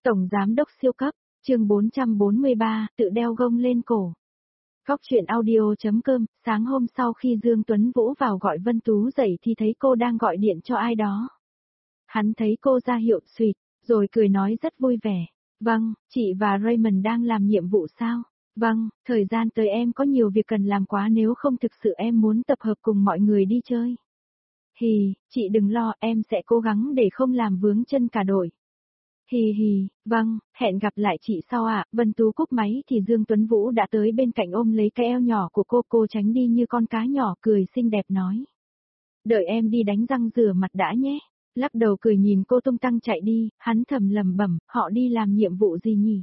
Tổng giám đốc siêu cấp, chương 443, tự đeo gông lên cổ. Góc chuyện audio.com, sáng hôm sau khi Dương Tuấn Vũ vào gọi Vân Tú dậy thì thấy cô đang gọi điện cho ai đó. Hắn thấy cô ra hiệu xuyệt, rồi cười nói rất vui vẻ. Vâng, chị và Raymond đang làm nhiệm vụ sao? Vâng, thời gian tới em có nhiều việc cần làm quá, nếu không thực sự em muốn tập hợp cùng mọi người đi chơi. Hì, chị đừng lo, em sẽ cố gắng để không làm vướng chân cả đội. Hì hì, vâng, hẹn gặp lại chị sau ạ. Vân Tú cúp máy thì Dương Tuấn Vũ đã tới bên cạnh ôm lấy cái eo nhỏ của cô tránh đi như con cá nhỏ, cười xinh đẹp nói. Đợi em đi đánh răng rửa mặt đã nhé. Lắc đầu cười nhìn cô tung tăng chạy đi, hắn thầm lẩm bẩm, họ đi làm nhiệm vụ gì nhỉ?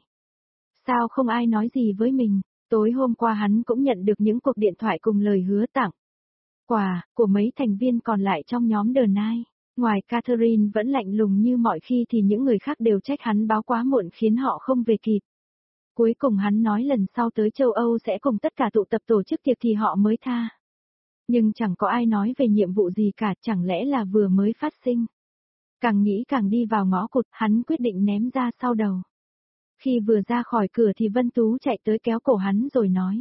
Sao không ai nói gì với mình? Tối hôm qua hắn cũng nhận được những cuộc điện thoại cùng lời hứa tặng quà của mấy thành viên còn lại trong nhóm The Nine. Ngoài Catherine vẫn lạnh lùng như mọi khi thì những người khác đều trách hắn báo quá muộn khiến họ không về kịp. Cuối cùng hắn nói lần sau tới châu Âu sẽ cùng tất cả tụ tập tổ chức tiệc thì họ mới tha. Nhưng chẳng có ai nói về nhiệm vụ gì cả, chẳng lẽ là vừa mới phát sinh. Càng nghĩ càng đi vào ngõ cụt, hắn quyết định ném ra sau đầu. Khi vừa ra khỏi cửa thì Vân Tú chạy tới kéo cổ hắn rồi nói.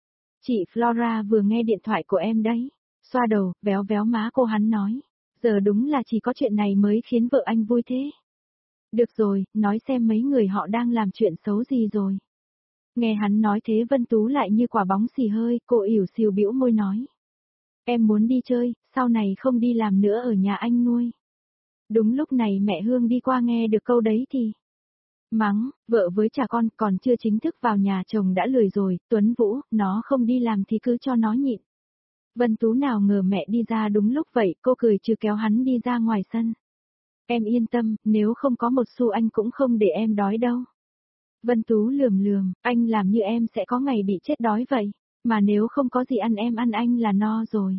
Chị Flora vừa nghe điện thoại của em đấy. Xoa đầu, véo véo má cô, hắn nói. Giờ đúng là chỉ có chuyện này mới khiến vợ anh vui thế. Được rồi, nói xem mấy người họ đang làm chuyện xấu gì rồi. Nghe hắn nói thế Vân Tú lại như quả bóng xì hơi, cô ỉu xìu bĩu môi nói. Em muốn đi chơi, sau này không đi làm nữa ở nhà anh nuôi. Đúng lúc này mẹ Hương đi qua nghe được câu đấy thì mắng, vợ với cha con còn chưa chính thức vào nhà chồng đã lười rồi, Tuấn Vũ, nó không đi làm thì cứ cho nó nhịn. Vân Tú nào ngờ mẹ đi ra đúng lúc vậy, cô cười trừ kéo hắn đi ra ngoài sân. Em yên tâm, nếu không có một xu anh cũng không để em đói đâu. Vân Tú lườm, anh làm như em sẽ có ngày bị chết đói vậy, mà nếu không có gì ăn em ăn anh là no rồi.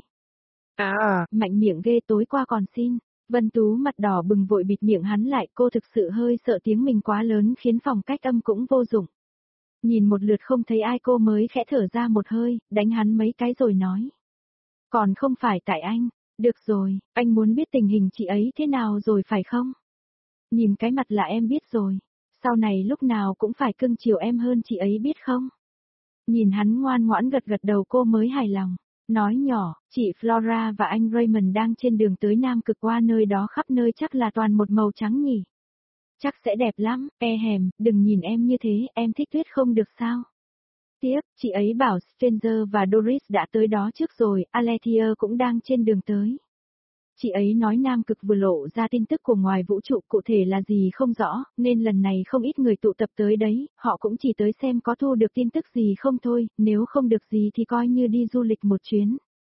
Mạnh miệng ghê, tối qua còn xin. Vân Tú mặt đỏ bừng vội bịt miệng hắn lại, cô thực sự hơi sợ tiếng mình quá lớn khiến phòng cách âm cũng vô dụng. Nhìn một lượt không thấy ai cô mới khẽ thở ra một hơi, đánh hắn mấy cái rồi nói. Còn không phải tại anh, được rồi, anh muốn biết tình hình chị ấy thế nào rồi phải không? Nhìn cái mặt là em biết rồi, sau này lúc nào cũng phải cưng chiều em hơn chị ấy biết không? Nhìn hắn ngoan ngoãn gật gật đầu cô mới hài lòng. Nói nhỏ, chị Flora và anh Raymond đang trên đường tới Nam Cực, qua nơi đó khắp nơi chắc là toàn một màu trắng nhỉ. Chắc sẽ đẹp lắm, hèm, đừng nhìn em như thế, em thích tuyết không được sao. Tiếp, chị ấy bảo Stranger và Doris đã tới đó trước rồi, Alethea cũng đang trên đường tới. Chị ấy nói Nam Cực vừa lộ ra tin tức của ngoài vũ trụ, cụ thể là gì không rõ, nên lần này không ít người tụ tập tới đấy, họ cũng chỉ tới xem có thu được tin tức gì không thôi, nếu không được gì thì coi như đi du lịch một chuyến.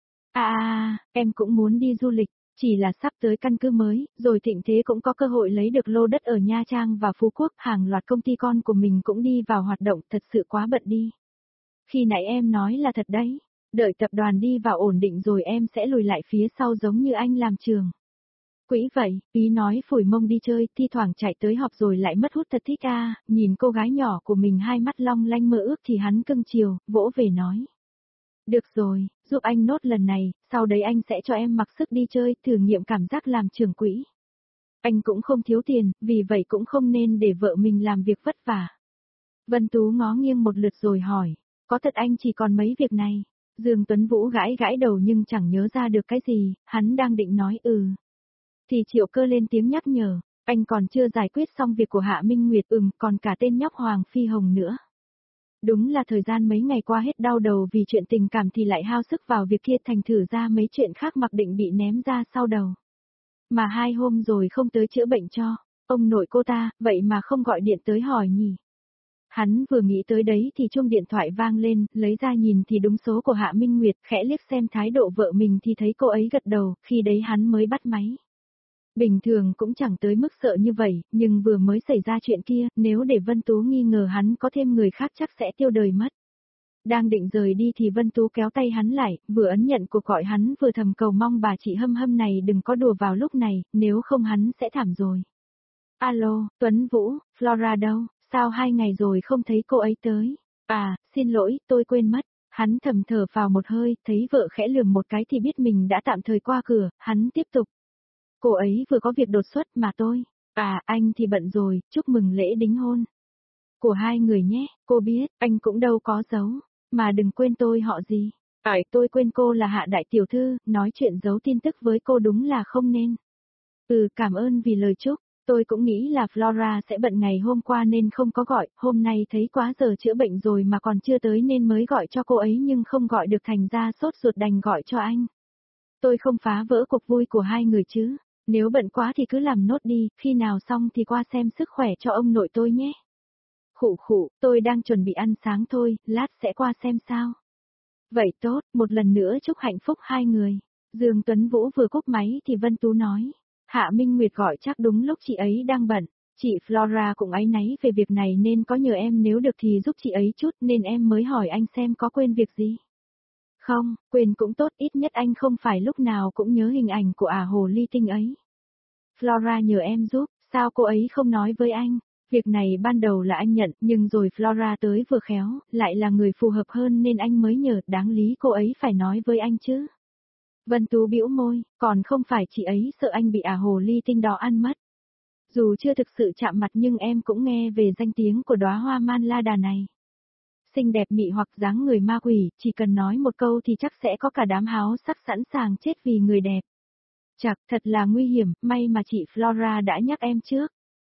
Em cũng muốn đi du lịch, chỉ là sắp tới căn cứ mới, rồi Thịnh Thế cũng có cơ hội lấy được lô đất ở Nha Trang và Phú Quốc, hàng loạt công ty con của mình cũng đi vào hoạt động, thật sự quá bận đi. Khi nãy em nói là thật đấy. Đợi tập đoàn đi vào ổn định rồi em sẽ lùi lại phía sau giống như anh làm trường. Quỹ vậy, ý nói phủi mông đi chơi, thi thoảng chạy tới họp rồi lại mất hút thật thích nhìn cô gái nhỏ của mình hai mắt long lanh mơ ước thì hắn cưng chiều, vỗ về nói. Được rồi, giúp anh nốt lần này, sau đấy anh sẽ cho em mặc sức đi chơi, thử nghiệm cảm giác làm trưởng quỹ. Anh cũng không thiếu tiền, vì vậy cũng không nên để vợ mình làm việc vất vả. Vân Tú ngó nghiêng một lượt rồi hỏi, có thật anh chỉ còn mấy việc này? Dương Tuấn Vũ gãi gãi đầu nhưng chẳng nhớ ra được cái gì, hắn đang định nói thì Triệu Cơ lên tiếng nhắc nhở, anh còn chưa giải quyết xong việc của Hạ Minh Nguyệt, còn cả tên nhóc Hoàng Phi Hồng nữa. Đúng là thời gian mấy ngày qua hết đau đầu vì chuyện tình cảm thì lại hao sức vào việc kia, thành thử ra mấy chuyện khác mặc định bị ném ra sau đầu. Mà 2 hôm rồi không tới chữa bệnh cho ông nội cô ta, vậy mà không gọi điện tới hỏi nhỉ. Hắn vừa nghĩ tới đấy thì chuông điện thoại vang lên, lấy ra nhìn thì đúng số của Hạ Minh Nguyệt, khẽ liếc xem thái độ vợ mình thì thấy cô ấy gật đầu, khi đấy hắn mới bắt máy. Bình thường cũng chẳng tới mức sợ như vậy, nhưng vừa mới xảy ra chuyện kia, nếu để Vân Tú nghi ngờ hắn có thêm người khác chắc sẽ tiêu đời mất. Đang định rời đi thì Vân Tú kéo tay hắn lại, vừa ấn nhận cuộc gọi hắn vừa thầm cầu mong bà chị Hâm Hâm này đừng có đùa vào lúc này, nếu không hắn sẽ thảm rồi. Alo, Tuấn Vũ, Flora đâu? Sao 2 ngày rồi không thấy cô ấy tới? Xin lỗi, tôi quên mất. Hắn thầm thở vào một hơi, thấy vợ khẽ lườm một cái thì biết mình đã tạm thời qua cửa, hắn tiếp tục. Cô ấy vừa có việc đột xuất mà tôi À, anh thì bận rồi, chúc mừng lễ đính hôn của hai người nhé, cô biết, anh cũng đâu có giấu, mà đừng quên tôi họ gì. Tôi quên cô là Hạ đại tiểu thư, nói chuyện giấu tin tức với cô đúng là không nên. Cảm ơn vì lời chúc, tôi cũng nghĩ là Flora sẽ bận ngày hôm qua nên không có gọi, hôm nay thấy quá giờ chữa bệnh rồi mà còn chưa tới nên mới gọi cho cô ấy nhưng không gọi được thành ra sốt ruột đành gọi cho anh. Tôi không phá vỡ cuộc vui của hai người chứ, nếu bận quá thì cứ làm nốt đi, khi nào xong thì qua xem sức khỏe cho ông nội tôi nhé. Khụ, tôi đang chuẩn bị ăn sáng thôi, lát sẽ qua xem sao. Vậy tốt, một lần nữa chúc hạnh phúc hai người. Dương Tuấn Vũ vừa cúp máy thì Vân Tú nói. Hạ Minh Nguyệt gọi chắc đúng lúc chị ấy đang bận. Chị Flora cũng áy náy về việc này nên có nhờ em nếu được thì giúp chị ấy chút nên em mới hỏi anh xem có quên việc gì. Không, quên cũng tốt, ít nhất anh không phải lúc nào cũng nhớ hình ảnh của hồ ly tinh ấy. Flora nhờ em giúp, sao cô ấy không nói với anh? Việc này ban đầu là anh nhận, nhưng rồi Flora tới vừa khéo, lại là người phù hợp hơn nên anh mới nhờ, đáng lý cô ấy phải nói với anh chứ. Vân Tú bĩu môi, còn không phải chị ấy sợ anh bị hồ ly tinh đó ăn mất. Dù chưa thực sự chạm mặt nhưng em cũng nghe về danh tiếng của đóa hoa man la đà này. Xinh đẹp mị hoặc dáng người ma quỷ, chỉ cần nói một câu thì chắc sẽ có cả đám háo sắc sẵn sàng chết vì người đẹp. Chặt, thật là nguy hiểm, may mà chị Flora đã nhắc em trước.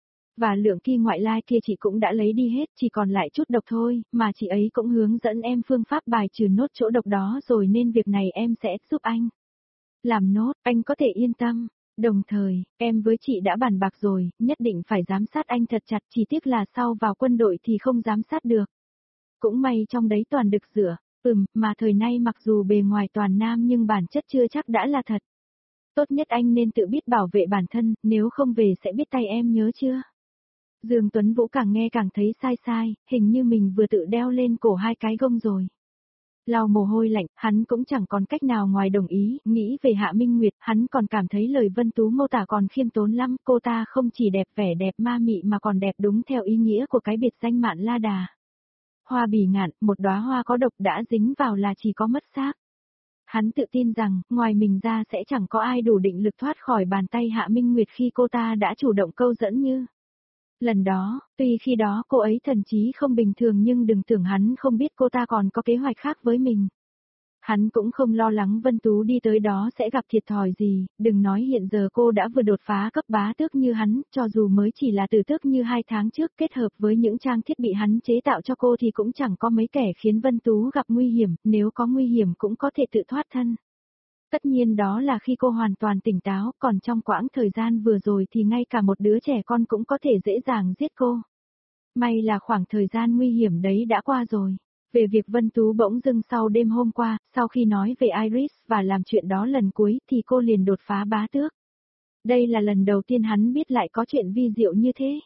Và lượng ki ngoại lai kia chị cũng đã lấy đi hết, chỉ còn lại chút độc thôi, mà chị ấy cũng hướng dẫn em phương pháp bài trừ nốt chỗ độc đó rồi nên việc này em sẽ giúp anh. Làm nốt, anh có thể yên tâm. Đồng thời, em với chị đã bàn bạc rồi, nhất định phải giám sát anh thật chặt, chỉ tiếc là sau vào quân đội thì không giám sát được. Cũng may trong đấy toàn đực rửa, mà thời nay mặc dù bề ngoài toàn nam nhưng bản chất chưa chắc đã là thật. Tốt nhất anh nên tự biết bảo vệ bản thân, nếu không về sẽ biết tay em nhớ chưa? Dương Tuấn Vũ càng nghe càng thấy sai, hình như mình vừa tự đeo lên cổ hai cái gông rồi. Lau mồ hôi lạnh, hắn cũng chẳng còn cách nào ngoài đồng ý, nghĩ về Hạ Minh Nguyệt, hắn còn cảm thấy lời Vân Tú mô tả còn khiêm tốn lắm, cô ta không chỉ đẹp vẻ đẹp ma mị mà còn đẹp đúng theo ý nghĩa của cái biệt danh Mạn La Đà. Hoa bỉ ngạn, một đóa hoa có độc đã dính vào là chỉ có mất xác. Hắn tự tin rằng, ngoài mình ra sẽ chẳng có ai đủ định lực thoát khỏi bàn tay Hạ Minh Nguyệt khi cô ta đã chủ động câu dẫn như. Lần đó, tuy khi đó cô ấy thần trí không bình thường nhưng đừng tưởng hắn không biết cô ta còn có kế hoạch khác với mình. Hắn cũng không lo lắng Vân Tú đi tới đó sẽ gặp thiệt thòi gì, đừng nói hiện giờ cô đã vừa đột phá cấp bá tước như hắn, cho dù mới chỉ là từ tước như 2 tháng trước kết hợp với những trang thiết bị hắn chế tạo cho cô thì cũng chẳng có mấy kẻ khiến Vân Tú gặp nguy hiểm, nếu có nguy hiểm cũng có thể tự thoát thân. Tất nhiên đó là khi cô hoàn toàn tỉnh táo, còn trong quãng thời gian vừa rồi thì ngay cả một đứa trẻ con cũng có thể dễ dàng giết cô. May là khoảng thời gian nguy hiểm đấy đã qua rồi. Về việc Vân Tú bỗng dưng sau đêm hôm qua, sau khi nói về Iris và làm chuyện đó lần cuối thì cô liền đột phá bá tước. Đây là lần đầu tiên hắn biết lại có chuyện vi diệu như thế.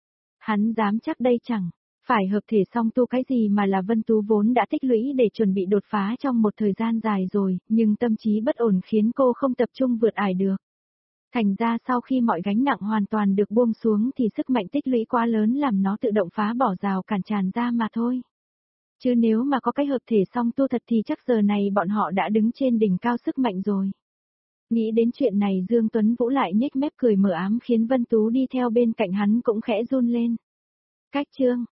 Hắn dám chắc đây chẳng phải hợp thể song tu cái gì mà là Vân Tú vốn đã tích lũy để chuẩn bị đột phá trong một thời gian dài rồi, nhưng tâm trí bất ổn khiến cô không tập trung vượt ải được. Thành ra sau khi mọi gánh nặng hoàn toàn được buông xuống thì sức mạnh tích lũy quá lớn làm nó tự động phá bỏ rào cản tràn ra mà thôi. Chứ nếu mà có cái hợp thể song tu thật thì chắc giờ này bọn họ đã đứng trên đỉnh cao sức mạnh rồi. Nghĩ đến chuyện này Dương Tuấn Vũ lại nhếch mép cười mờ ám khiến Vân Tú đi theo bên cạnh hắn cũng khẽ run lên. Cách chương